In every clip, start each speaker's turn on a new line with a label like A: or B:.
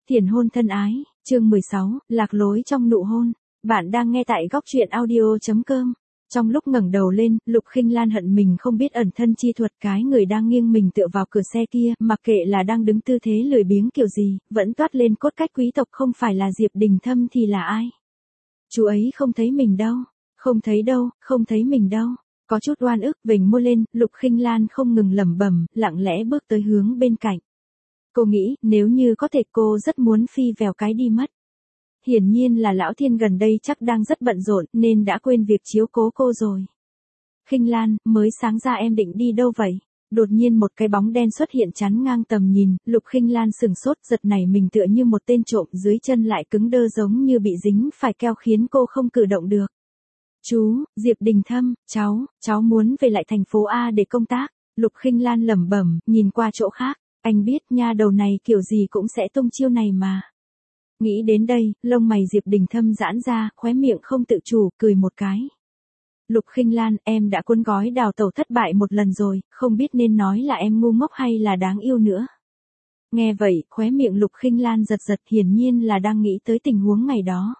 A: Tiền hôn thân ái, chương 16, lạc lối trong nụ hôn. Bạn đang nghe tại góc truyện audio.com. Trong lúc ngẩng đầu lên, Lục Khinh Lan hận mình không biết ẩn thân chi thuật cái người đang nghiêng mình tựa vào cửa xe kia, mặc kệ là đang đứng tư thế lười biếng kiểu gì, vẫn toát lên cốt cách quý tộc, không phải là Diệp Đình Thâm thì là ai? Chú ấy không thấy mình đâu, không thấy đâu, không thấy mình đâu. Có chút oan ức vểnh môi lên, Lục Khinh Lan không ngừng lẩm bẩm, lặng lẽ bước tới hướng bên cạnh. Cô nghĩ, nếu như có thể cô rất muốn phi vèo cái đi mất. Hiển nhiên là Lão Thiên gần đây chắc đang rất bận rộn nên đã quên việc chiếu cố cô rồi. Khinh Lan, mới sáng ra em định đi đâu vậy? Đột nhiên một cái bóng đen xuất hiện chắn ngang tầm nhìn, Lục Khinh Lan sừng sốt, giật nảy mình tựa như một tên trộm, dưới chân lại cứng đơ giống như bị dính phải keo khiến cô không cử động được. Chú, Diệp Đình Thâm, cháu muốn về lại thành phố A để công tác. Lục Khinh Lan lẩm bẩm, nhìn qua chỗ khác. Anh biết nha, đầu này kiểu gì cũng sẽ tung chiêu này mà. Nghĩ đến đây, lông mày Diệp Đình Thâm giãn ra, khóe miệng không tự chủ, cười một cái. Lục Khinh Lan, em đã cuốn gói đào tẩu thất bại một lần rồi, không biết nên nói là em ngu ngốc hay là đáng yêu nữa. Nghe vậy, khóe miệng Lục Khinh Lan giật giật, hiển nhiên là đang nghĩ tới tình huống ngày đó.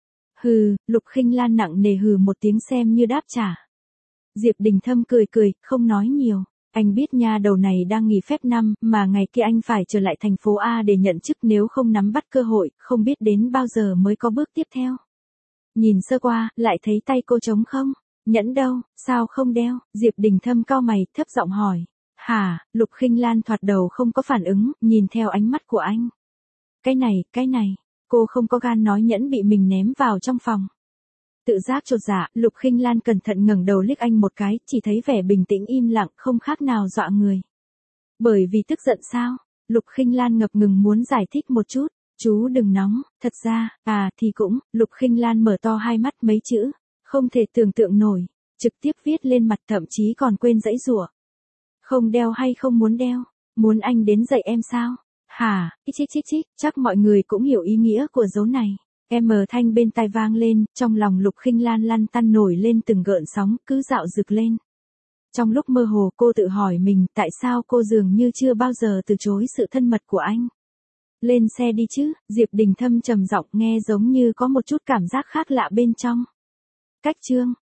A: Hừ, Lục Khinh Lan nặng nề hừ một tiếng xem như đáp trả. Diệp Đình Thâm cười cười, không nói nhiều. Anh biết nha, đầu này đang nghỉ phép năm, mà ngày kia anh phải trở lại thành phố A để nhận chức, nếu không nắm bắt cơ hội, không biết đến bao giờ mới có bước tiếp theo. Nhìn sơ qua, lại thấy tay cô trống không? Nhẫn đâu, sao không đeo? Diệp Đình Thâm cau mày, thấp giọng hỏi. Hả? Lục Khinh Lan thoạt đầu không có phản ứng, nhìn theo ánh mắt của anh. Cái này, cô không có gan nói nhẫn bị mình ném vào trong phòng. Tự giác chột dạ, Lục Khinh Lan cẩn thận ngẩng đầu liếc anh một cái, chỉ thấy vẻ bình tĩnh im lặng, không khác nào dọa người. Bởi vì tức giận sao? Lục Khinh Lan ngập ngừng muốn giải thích một chút. Chú đừng nóng, thật ra, thì cũng. Lục Khinh Lan mở to hai mắt, mấy chữ, không thể tưởng tượng nổi, trực tiếp viết lên mặt, thậm chí còn quên giãy giụa. Không đeo hay không muốn đeo? Muốn anh đến dạy em sao? Hả? Chích, chắc mọi người cũng hiểu ý nghĩa của dấu này. Em thanh bên tai vang lên, trong lòng Lục Khinh Lan lăn tăn nổi lên từng gợn sóng, cứ dạo dực lên. Trong lúc mơ hồ cô tự hỏi mình, tại sao cô dường như chưa bao giờ từ chối sự thân mật của anh. Lên xe đi chứ, Diệp Đình Thâm trầm giọng, nghe giống như có một chút cảm giác khác lạ bên trong. Cách chương.